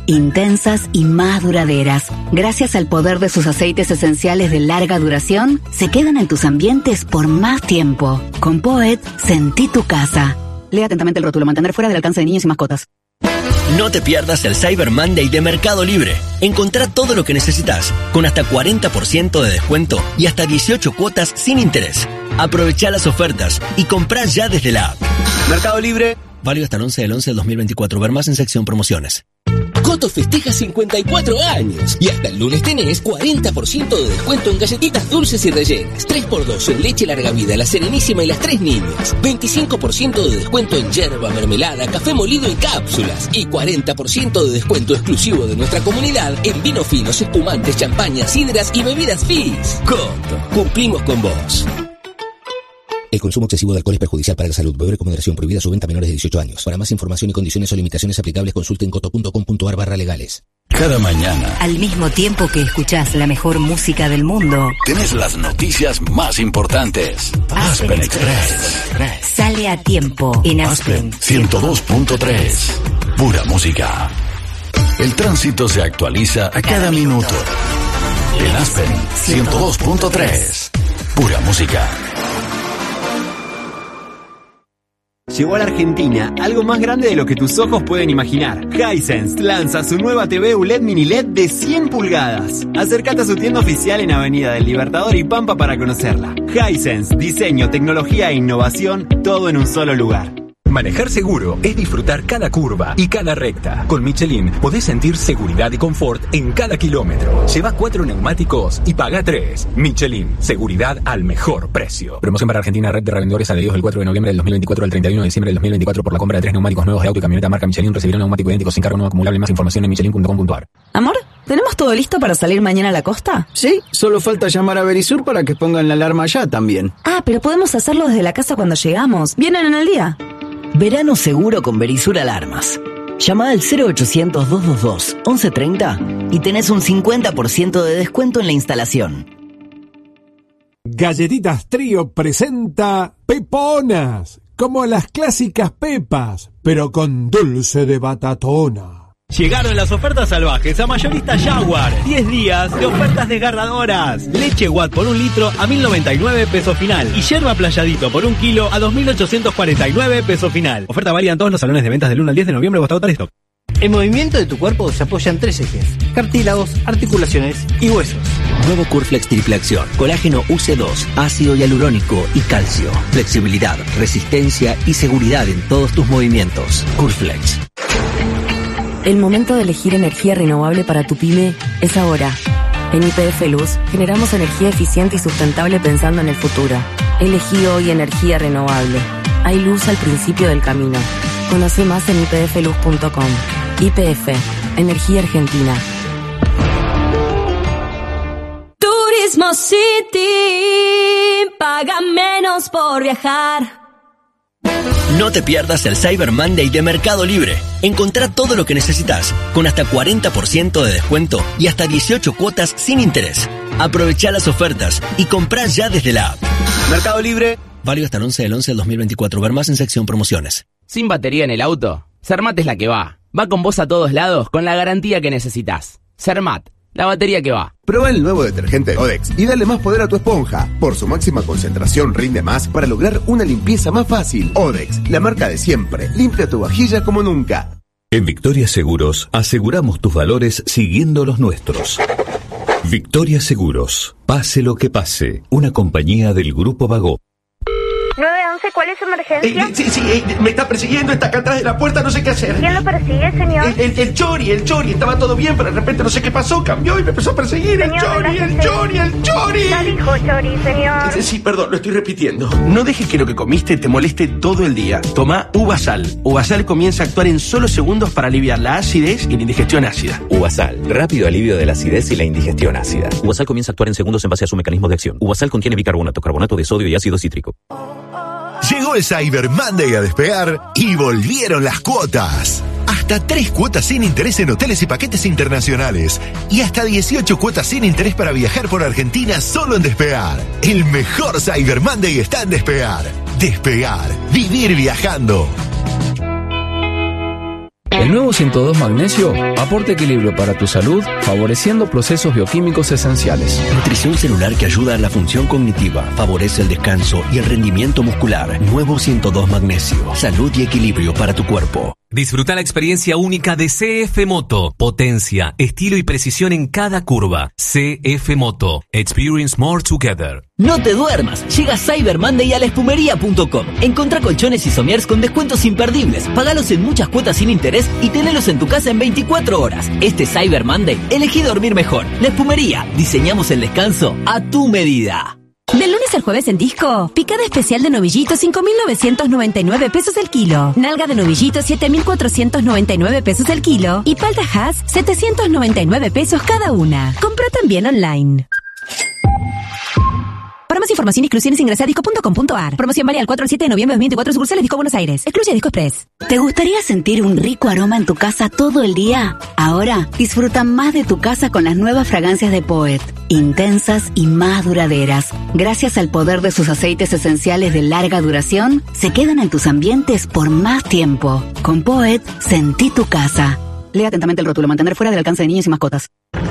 intensas y más duraderas. Gracias al poder de sus aceites esenciales de larga duración, se quedan en tus ambientes por más tiempo. Con Poet, sentí tu casa. Lea atentamente el rótulo. Mantener fuera del alcance de niños y mascotas. No te pierdas el Cyber Monday de Mercado Libre. Encontrá todo lo que necesitas, con hasta cuarenta por ciento de descuento y hasta dieciocho cuotas sin interés. Aprovechá las ofertas y comprá ya desde la app. Mercado Libre, válido hasta el once del once del dos mil veinticuatro. Ver más en sección promociones. Coto festeja cincuenta y cuatro años y hasta el lunes tenés cuarenta por ciento de descuento en galletitas dulces y rellenas, tres por dos en leche larga vida, la Serenísima y las Tres Niñas, veinticinco por ciento de descuento en yerba, mermelada, café molido y cápsulas y cuarenta por ciento de descuento exclusivo de nuestra comunidad en vinos finos, espumantes, champañas, sidras y bebidas Fizz. Coto, cumplimos con vos. El consumo excesivo de alcohol es perjudicial para la salud. Beber con moderación. Prohibida su venta a menores de dieciocho años. Para más información y condiciones o limitaciones aplicables, consulte en coto punto com punto ar barra legales. Cada mañana, al mismo tiempo que escuchás la mejor música del mundo, tenés las noticias más importantes. Aspen, Aspen Express. Express. Sale a tiempo en Aspen. Aspen ciento dos punto tres. Pura música. El tránsito se actualiza a cada minuto. En Aspen ciento dos punto tres. Pura música. Llegó a la Argentina algo más grande de lo que tus ojos pueden imaginar. Hisense lanza su nueva T V U L E D Mini L E D de cien pulgadas. Acércate a su tienda oficial en Avenida del Libertador y Pampa para conocerla. Hisense, diseño, tecnología e innovación, todo en un solo lugar. Manejar seguro es disfrutar cada curva y cada recta. Con Michelin podés sentir seguridad y confort en cada kilómetro. Lleva cuatro neumáticos y paga tres. Michelin, seguridad al mejor precio. Promoción para Argentina, red de revendedores adheridos del cuatro de noviembre del dos mil veinticuatro al treinta y uno de diciembre del dos mil veinticuatro por la compra de tres neumáticos nuevos de auto y camioneta marca Michelin. Recibirá un neumático idéntico sin cargo no acumulable. Más información en michelin punto com punto ar. Amor, ¿tenemos todo listo para salir mañana a la costa? Sí, solo falta llamar a Verisur para que pongan la alarma ya también. Ah, pero podemos hacerlo desde la casa cuando llegamos. ¿Vienen en el día? Verano seguro con Verisur Alarmas. Llama al cero ochocientos, doscientos veintidós, once treinta y tenés un cincuenta por ciento de descuento en la instalación. Galletitas Trío presenta Peponas, como las clásicas pepas, pero con dulce de batatona. Llegaron las ofertas salvajes a Mayorista Jaguar. diez días de ofertas desgarradoras. Leche Watt por un litro a mil noventa y nueve pesos final. Y yerba Playadito por un kilo a dos mil ochocientos cuarenta y nueve pesos final. Oferta válida en todos los salones de ventas del uno al diez de noviembre o hasta agotar stock. El movimiento de tu cuerpo se apoya en tres ejes: cartílagos, articulaciones y huesos. Nuevo Curflex Triple Acción. Colágeno U C dos, ácido hialurónico y calcio. Flexibilidad, resistencia y seguridad en todos tus movimientos. Curflex. El momento de elegir energía renovable para tu pyme es ahora. En Y P F Luz generamos energía eficiente y sustentable pensando en el futuro. Elegí hoy energía renovable. Hay luz al principio del camino. Conoce más en y p f luz punto com. Y P F, Energía Argentina. Turismo City, paga menos por viajar. No te pierdas el Cyber Monday de Mercado Libre. Encontrá todo lo que necesitas, con hasta cuarenta por ciento de descuento y hasta dieciocho cuotas sin interés. Aprovechá las ofertas y comprá ya desde la app. Mercado Libre, válido hasta el once del once del dos mil veinticuatro. Ver más en sección promociones. ¿Sin batería en el auto? Cermat es la que va. Va con vos a todos lados con la garantía que necesitas. Cermat, la batería que va. Prueba el nuevo detergente Odex y dale más poder a tu esponja. Por su máxima concentración rinde más para lograr una limpieza más fácil. Odex, la marca de siempre. Limpia tu vajilla como nunca. En Victoria Seguros aseguramos tus valores siguiendo los nuestros. Victoria Seguros, pase lo que pase, una compañía del Grupo Vago. nueve once, ¿cuál es su emergencia? Eh, sí, sí, eh, me está persiguiendo, está acá atrás de la puerta, no sé qué hacer. ¿Quién lo persigue, señor? El, el, el Chori, el Chori, estaba todo bien, pero de repente no sé qué pasó, cambió y me empezó a perseguir. Señor, el Chori, el Chori, el Chori. ¿Qué dijo Chori, señor? Sí, sí, perdón, lo estoy repitiendo. No dejes que lo que comiste te moleste todo el día. Toma Uvasal. Uvasal comienza a actuar en solo segundos para aliviar la acidez y la indigestión ácida. Uvasal, rápido alivio de la acidez y la indigestión ácida. Uvasal comienza a actuar en segundos en base a su mecanismo de acción. Uvasal contiene bicarbonato, carbonato de sodio y ácido cítrico. Llegó el Cyber Monday a Despegar y volvieron las cuotas. Hasta tres cuotas sin interés en hoteles y paquetes internacionales. Y hasta dieciocho cuotas sin interés para viajar por Argentina solo en Despegar. El mejor Cyber Monday está en Despegar. Despegar. Vivir viajando. El nuevo ciento dos Magnesio aporta equilibrio para tu salud, favoreciendo procesos bioquímicos esenciales. Nutrición celular que ayuda a la función cognitiva, favorece el descanso y el rendimiento muscular. Nuevo ciento dos Magnesio. Salud y equilibrio para tu cuerpo. Disfruta la experiencia única de C F Moto. Potencia, estilo y precisión en cada curva. C F Moto. Experience more together. No te duermas, llega Cyber Monday a la espumería punto com. Encontrá colchones y somiers con descuentos imperdibles. Págalos en muchas cuotas sin interés y tenelos en tu casa en veinticuatro horas. Este Cyber Monday, elegí dormir mejor. La Espumería, diseñamos el descanso a tu medida. Del lunes al jueves en Disco, picada especial de novillito cinco mil novecientos noventa y nueve pesos el kilo, nalga de novillito siete mil cuatrocientos noventa y nueve pesos el kilo y palta Hass setecientos noventa y nueve pesos cada una. Compra también online. Para más información y exclusiones ingresa a disco punto com punto a r. Promoción válida al cuatro al siete de noviembre de dos mil veinticuatro, sucursales Disco Buenos Aires. Excluye Disco Express. ¿Te gustaría sentir un rico aroma en tu casa todo el día? Ahora disfruta más de tu casa con las nuevas fragancias de Poet. Intensas y más duraderas. Gracias al poder de sus aceites esenciales de larga duración, se quedan en tus ambientes por más tiempo. Con Poet, sentí tu casa. Lea atentamente el rótulo. Mantener fuera del alcance de niños y mascotas.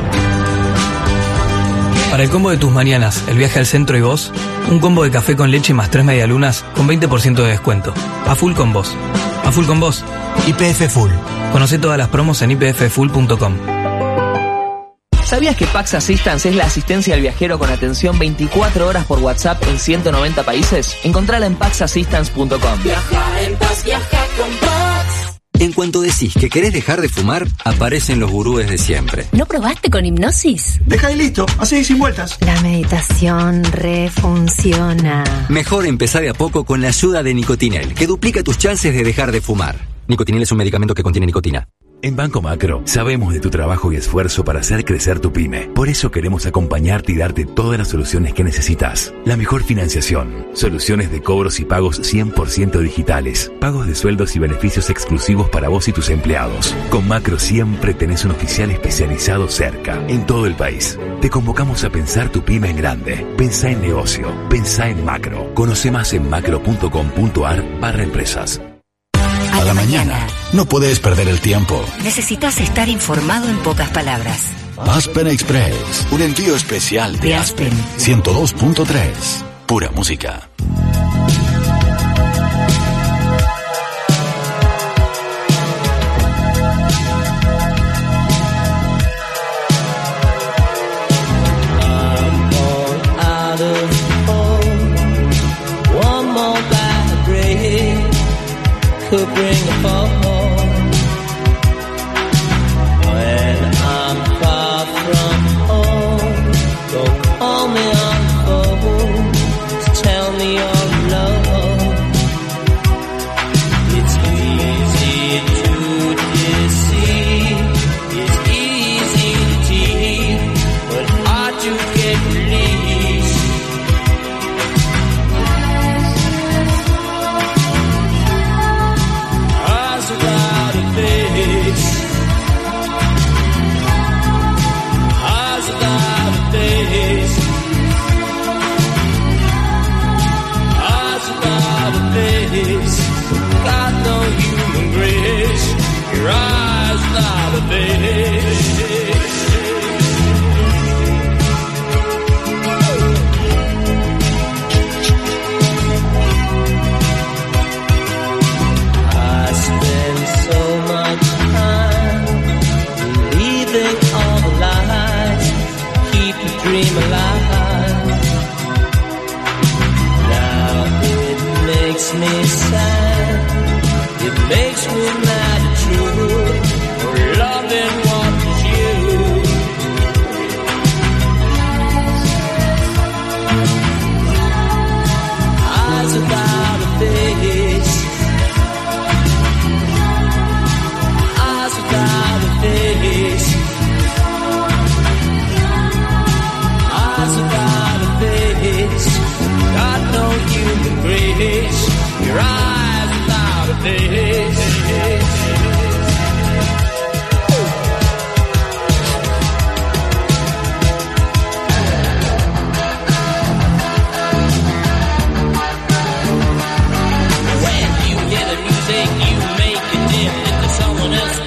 Para el combo de tus mañanas, el viaje al centro y vos, un combo de café con leche más tres medialunas con veinte por ciento de descuento. A full con vos. A full con vos. Y P F Full. Conoce todas las promos en i p f full punto com. ¿Sabías que Pax Assistance es la asistencia al viajero con atención veinticuatro horas por WhatsApp en ciento noventa países? Encontrala en pax assistance punto com. Viaja en paz, viaja con Pax. En cuanto decís que querés dejar de fumar, aparecen los gurúes de siempre. ¿No probaste con hipnosis? Deja y listo, así sin vueltas. La meditación refunciona. Mejor empezar de a poco con la ayuda de Nicotinell, que duplica tus chances de dejar de fumar. Nicotinell es un medicamento que contiene nicotina. En Banco Macro sabemos de tu trabajo y esfuerzo para hacer crecer tu pyme. Por eso queremos acompañarte y darte todas las soluciones que necesitas. La mejor financiación, soluciones de cobros y pagos cien por ciento digitales, pagos de sueldos y beneficios exclusivos para vos y tus empleados. Con Macro siempre tenés un oficial especializado cerca, en todo el país. Te convocamos a pensar tu pyme en grande. Pensá en negocio, pensá en Macro. Conoce más en macro punto com punto a r barra empresas. A la mañana. No puedes perder el tiempo. Necesitas estar informado en pocas palabras. Aspen Express, un envío especial de, de Aspen. Aspen. ciento dos punto tres. Pura música. Could bring a fall when I'm far from home. Don't call me on the phone to tell me you're alone. It's easy to deceive, it's easy to tease, but hard to get released. Without a face, eyes without a face, eyes without a face, got no human grace, your eyes without a face. So much time believing all the lies, keep the dream alive. Now it makes me sad, it makes me mad and true, for loving what is you. Eyes without a face, without a face, eyes without a face, got no human grace, your eyes without a face. When you hear the music, you make it dim into someone else.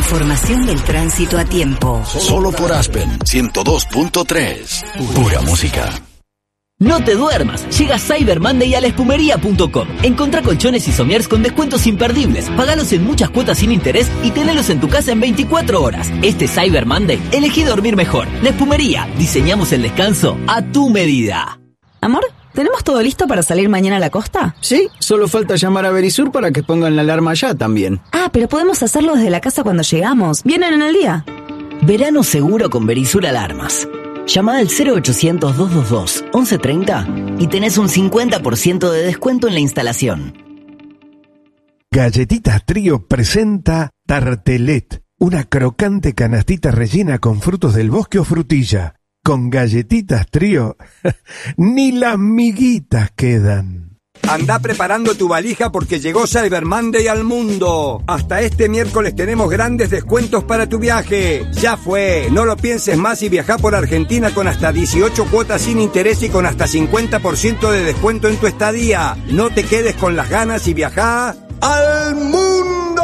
Información del tránsito a tiempo. Solo por Aspen ciento dos punto tres. Pura música. No te duermas, llega Cyber Monday a la espumería punto com. Encontrá colchones y somiers con descuentos imperdibles. Págalos en muchas cuotas sin interés y tenelos en tu casa en veinticuatro horas. Este Cyber Monday, elegí dormir mejor. La Espumería, diseñamos el descanso a tu medida. Amor, ¿tenemos todo listo para salir mañana a la costa? Sí, solo falta llamar a Verisur para que pongan la alarma ya también. Ah, pero podemos hacerlo desde la casa cuando llegamos. ¿Vienen en el día? Verano seguro con Verisur Alarmas. Llama al cero ochocientos, doscientos veintidós, once treinta y tenés un cincuenta por ciento de descuento en la instalación. Galletitas Trío presenta Tartelet, una crocante canastita rellena con frutos del bosque o frutilla. Con Galletitas Trío, ni las miguitas quedan. Anda preparando tu valija porque llegó Cyber Monday al mundo. Hasta este miércoles tenemos grandes descuentos para tu viaje. Ya fue, no lo pienses más y viaja por Argentina con hasta dieciocho cuotas sin interés y con hasta cincuenta por ciento de descuento en tu estadía. No te quedes con las ganas y viaja al mundo.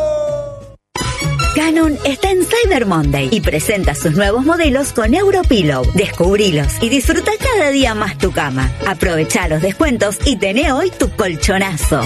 Canon está en Cyber Monday y presenta sus nuevos modelos con Europillow. Descubrilos y disfruta cada día más tu cama. Aprovecha los descuentos y tené hoy tu colchonazo.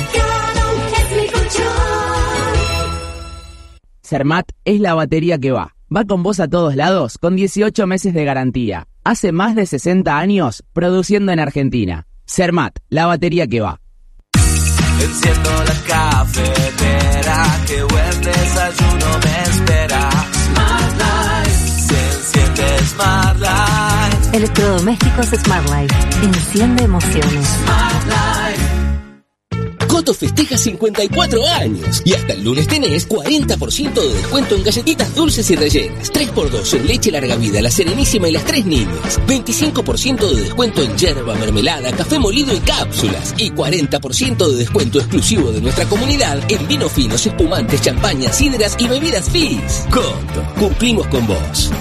Zermatt es la batería que va. Va con vos a todos lados con dieciocho meses de garantía. Hace más de sesenta años produciendo en Argentina. Zermatt, la batería que va. Enciendo la cafetera, que buen desayuno me espera. Smart Life, se enciende Smart Life. Electrodomésticos Smart Life. Enciende emociones. Smart Life. Coto festeja cincuenta y cuatro años y hasta el lunes tenés cuarenta por ciento de descuento en galletitas dulces y rellenas, tres por dos en leche larga vida, la Serenísima y las tres niñas, veinticinco por ciento de descuento en yerba, mermelada, café molido y cápsulas y cuarenta por ciento de descuento exclusivo de nuestra comunidad en vinos finos, espumantes, champañas, sidras y bebidas Fizz. Coto, cumplimos con vos.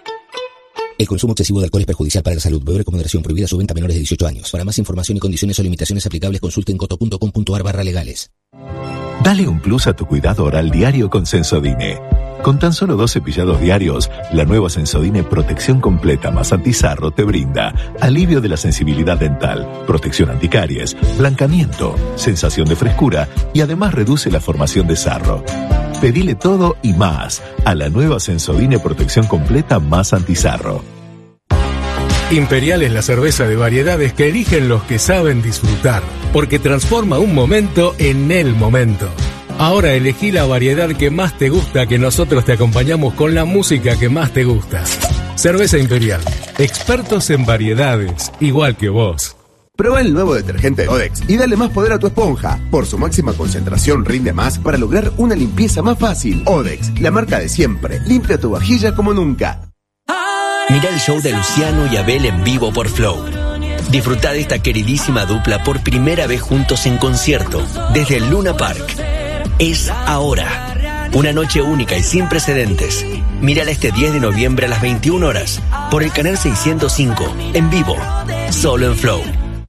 El consumo excesivo de alcohol es perjudicial para la salud. Beber con moderación. Prohibida su venta a menores de dieciocho años. Para más información y condiciones o limitaciones aplicables, consulten coto punto com punto ar barra legales. Dale un plus a tu cuidado oral diario con Sensodine. Con tan solo dos cepillados diarios, la nueva Sensodine Protección Completa más Antisarro te brinda alivio de la sensibilidad dental, protección anticaries, blancamiento, sensación de frescura y además reduce la formación de sarro. Pedile todo y más a la nueva Sensodine Protección Completa más Antisarro. Imperial es la cerveza de variedades que eligen los que saben disfrutar, porque transforma un momento en el momento. Ahora elegí la variedad que más te gusta, que nosotros te acompañamos con la música que más te gusta. Cerveza Imperial, expertos en variedades, igual que vos. Prueba el nuevo detergente Odex y dale más poder a tu esponja. Por su máxima concentración rinde más para lograr una limpieza más fácil. Odex, la marca de siempre. Limpia tu vajilla como nunca. Mira el show de Luciano y Abel en vivo por Flow. Disfruta de esta queridísima dupla por primera vez juntos en concierto desde el Luna Park. Es ahora. Una noche única y sin precedentes. Mírala este diez de noviembre a las veintiuna horas por el canal seiscientos cinco, en vivo, solo en Flow.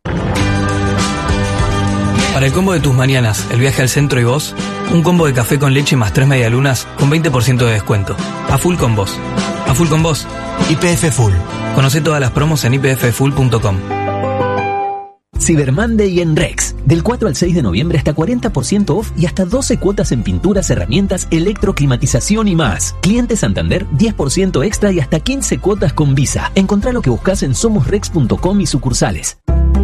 Para el combo de tus mañanas, el viaje al centro y vos, un combo de café con leche más tres medialunas con veinte por ciento de descuento. A full con vos. A full con vos. Y P F Full. Conoce todas las promos en i p f full punto com. Cyber Monday en Rex. Del cuatro al seis de noviembre hasta cuarenta por ciento off y hasta doce cuotas en pinturas, herramientas, electroclimatización y más. Cliente Santander, diez por ciento extra y hasta quince cuotas con Visa. Encontrá lo que buscas en somos rex punto com y sucursales.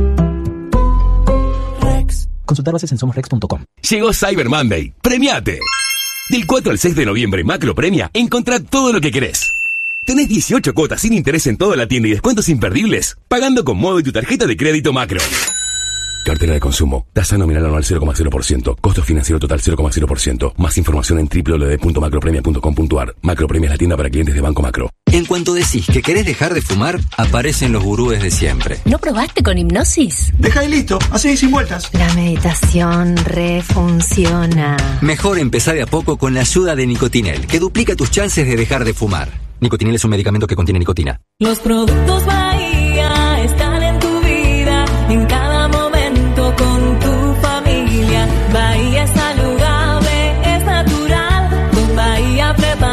Rex. Consultar bases en somos rex punto com. Llegó Cyber Monday. ¡Premiate! Del cuatro al seis de noviembre, Macro premia. Encontrá todo lo que querés. Tenés dieciocho cuotas sin interés en toda la tienda y descuentos imperdibles, pagando con Modo y tu tarjeta de crédito Macro. Cartera de consumo. Tasa nominal anual cero coma cero por ciento. Costo financiero total cero coma cero por ciento. Más información en doble u doble u doble u punto macropremia punto com punto ar. Macropremia es la tienda para clientes de Banco Macro. En cuanto decís que querés dejar de fumar, aparecen los gurúes de siempre. ¿No probaste con hipnosis? Deja y listo, así sin vueltas. La meditación refunciona. Mejor empezar de a poco con la ayuda de Nicotinel, que duplica tus chances de dejar de fumar. Nicotinel es un medicamento que contiene nicotina. Los productos Bahía están en tu vida, en cada momento con tu familia. Bahía es saludable, es natural, con Bahía preparado.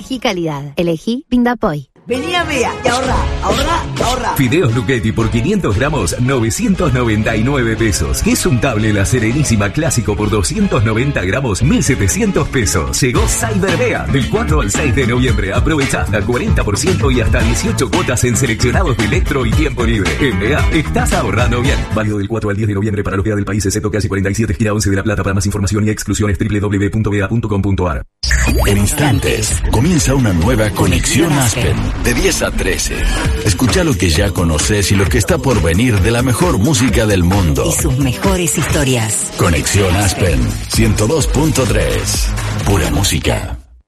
Elegí calidad. Elegí Pindapoy. Vení a Bea y ahorra, ahorra, ahorra. Fideos Luchetti por quinientos gramos, novecientos noventa y nueve pesos. Quesuntable La Serenísima Clásico por doscientos noventa gramos, mil setecientos pesos. Llegó Cyber Bea del cuatro al seis de noviembre. Aprovecha hasta cuarenta por ciento y hasta dieciocho cuotas en seleccionados de electro y tiempo libre. En Bea estás ahorrando bien. Válido del cuatro al diez de noviembre para los Bea del país, excepto calle cuarenta y siete, esquina once de La Plata. Para más información y exclusiones, doble u doble u doble u punto bea punto com punto ar. En instantes, comienza una nueva Conexión Aspen, de diez a trece. Escucha lo que ya conoces y lo que está por venir de la mejor música del mundo. Y sus mejores historias. Conexión Aspen, ciento dos punto tres. Pura música.